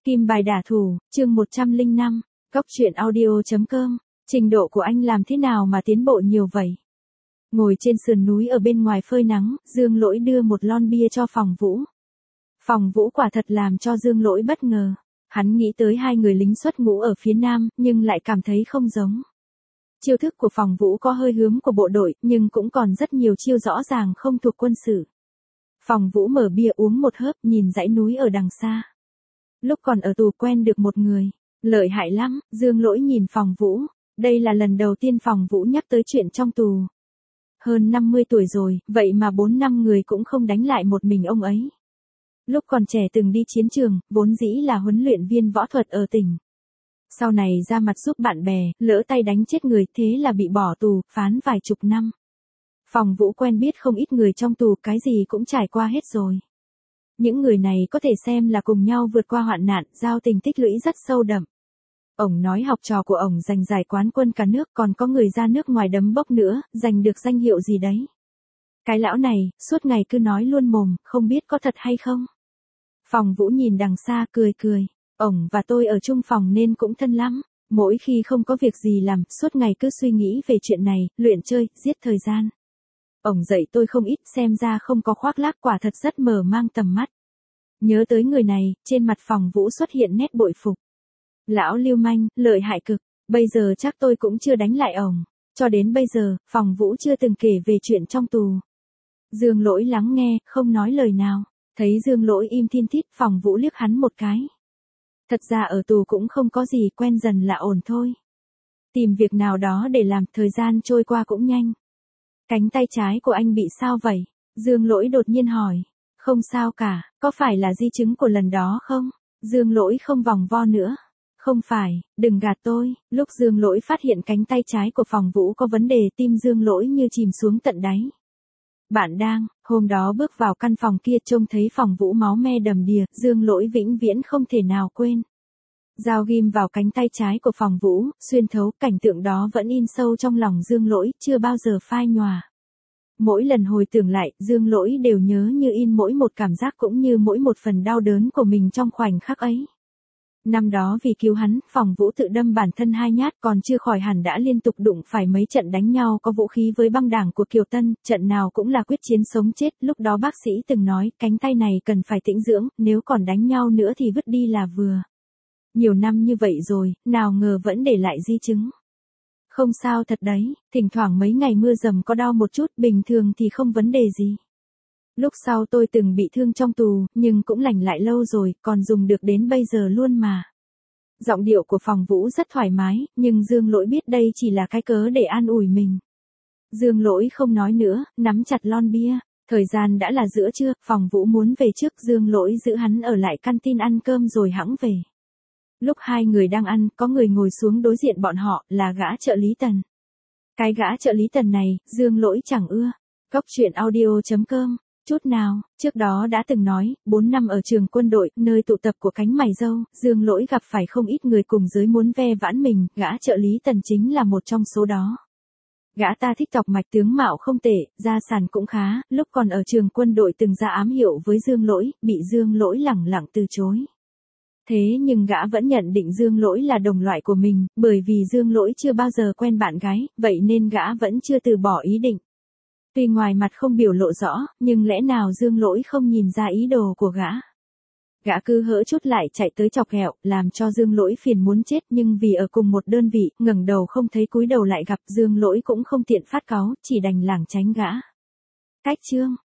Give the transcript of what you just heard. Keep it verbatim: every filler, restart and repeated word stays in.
Kim bài đả thủ, chương một trăm lẻ năm, Cóc truyện audio.com, trình độ của anh làm thế nào mà tiến bộ nhiều vậy? Ngồi trên sườn núi ở bên ngoài phơi nắng, Dương Lỗi đưa một lon bia cho Phòng Vũ. Phòng Vũ quả thật làm cho Dương Lỗi bất ngờ. Hắn nghĩ tới hai người lính xuất ngũ ở phía Nam, nhưng lại cảm thấy không giống. Chiêu thức của Phòng Vũ có hơi hướng của bộ đội, nhưng cũng còn rất nhiều chiêu rõ ràng không thuộc quân sự. Phòng Vũ mở bia uống một hớp, nhìn dãy núi ở đằng xa. Lúc còn ở tù quen được một người, lợi hại lắm. Dương Lỗi nhìn Phòng Vũ, đây là lần đầu tiên Phòng Vũ nhắc tới chuyện trong tù. Hơn năm mươi tuổi rồi, vậy mà bốn năm người cũng không đánh lại một mình ông ấy. Lúc còn trẻ từng đi chiến trường, vốn dĩ là huấn luyện viên võ thuật ở tỉnh. Sau này ra mặt giúp bạn bè, lỡ tay đánh chết người, thế là bị bỏ tù, phán vài chục năm. Phòng Vũ quen biết không ít người trong tù, cái gì cũng trải qua hết rồi. Những người này có thể xem là cùng nhau vượt qua hoạn nạn, giao tình tích lũy rất sâu đậm. Ổng nói học trò của ổng giành giải quán quân cả nước, còn có người ra nước ngoài đấm bốc nữa, giành được danh hiệu gì đấy. Cái lão này, suốt ngày cứ nói luôn mồm, không biết có thật hay không. Phòng Vũ nhìn đằng xa cười cười, ổng và tôi ở chung phòng nên cũng thân lắm. Mỗi khi không có việc gì làm, suốt ngày cứ suy nghĩ về chuyện này, luyện chơi, giết thời gian. Ổng dạy tôi không ít, xem ra không có khoác lác, quả thật rất mở mang tầm mắt. Nhớ tới người này, trên mặt Phòng Vũ xuất hiện nét bội phục. Lão lưu manh, lợi hại cực, bây giờ chắc tôi cũng chưa đánh lại ổng. Cho đến bây giờ, Phòng Vũ chưa từng kể về chuyện trong tù. Dương Lỗi lắng nghe, không nói lời nào. Thấy Dương Lỗi im thiên thít, Phòng Vũ liếc hắn một cái. Thật ra ở tù cũng không có gì, quen dần là ổn thôi. Tìm việc nào đó để làm, thời gian trôi qua cũng nhanh. Cánh tay trái của anh bị sao vậy? Dương Lỗi đột nhiên hỏi. Không sao cả, có phải là di chứng của lần đó không? Dương Lỗi không vòng vo nữa. Không phải, đừng gạt tôi. Lúc Dương Lỗi phát hiện cánh tay trái của Phòng Vũ có vấn đề, tim Dương Lỗi như chìm xuống tận đáy. Bạn đang, hôm đó bước vào căn phòng kia trông thấy Phòng Vũ máu me đầm đìa, Dương Lỗi vĩnh viễn không thể nào quên. Dao ghim vào cánh tay trái của Phòng Vũ, xuyên thấu, cảnh tượng đó vẫn in sâu trong lòng Dương Lỗi, chưa bao giờ phai nhòa. Mỗi lần hồi tưởng lại, Dương Lỗi đều nhớ như in mỗi một cảm giác cũng như mỗi một phần đau đớn của mình trong khoảnh khắc ấy. Năm đó vì cứu hắn, Phòng Vũ tự đâm bản thân hai nhát, còn chưa khỏi hẳn đã liên tục đụng phải mấy trận đánh nhau có vũ khí với băng đảng của Kiều Tân, trận nào cũng là quyết chiến sống chết. Lúc đó bác sĩ từng nói, cánh tay này cần phải tĩnh dưỡng, nếu còn đánh nhau nữa thì vứt đi là vừa. Nhiều năm như vậy rồi, nào ngờ vẫn để lại di chứng. Không sao thật đấy, thỉnh thoảng mấy ngày mưa dầm có đau một chút, bình thường thì không vấn đề gì. Lúc sau tôi từng bị thương trong tù, nhưng cũng lành lại lâu rồi, còn dùng được đến bây giờ luôn mà. Giọng điệu của Phòng Vũ rất thoải mái, nhưng Dương Lỗi biết đây chỉ là cái cớ để an ủi mình. Dương Lỗi không nói nữa, nắm chặt lon bia. Thời gian đã là giữa trưa, Phòng Vũ muốn về trước, Dương Lỗi giữ hắn ở lại canteen ăn cơm rồi hẵng về. Lúc hai người đang ăn, có người ngồi xuống đối diện bọn họ, là gã trợ lý Tần. Cái gã trợ lý Tần này, Dương Lỗi chẳng ưa. Cóc truyện audio.com, chút nào, trước đó đã từng nói, bốn năm ở trường quân đội, nơi tụ tập của cánh mày râu, Dương Lỗi gặp phải không ít người cùng giới muốn ve vãn mình, gã trợ lý Tần chính là một trong số đó. Gã ta thích tọc mạch, tướng mạo không tệ, gia sản cũng khá, lúc còn ở trường quân đội từng ra ám hiệu với Dương Lỗi, bị Dương Lỗi lẳng lặng từ chối. Thế nhưng gã vẫn nhận định Dương Lỗi là đồng loại của mình, bởi vì Dương Lỗi chưa bao giờ quen bạn gái, vậy nên gã vẫn chưa từ bỏ ý định. Tuy ngoài mặt không biểu lộ rõ, nhưng lẽ nào Dương Lỗi không nhìn ra ý đồ của gã. Gã cứ hỡ chút lại chạy tới chọc ghẹo, làm cho Dương Lỗi phiền muốn chết, nhưng vì ở cùng một đơn vị, ngẩng đầu không thấy cúi đầu lại gặp, Dương Lỗi cũng không tiện phát cáu, chỉ đành lảng tránh gã. Cách chương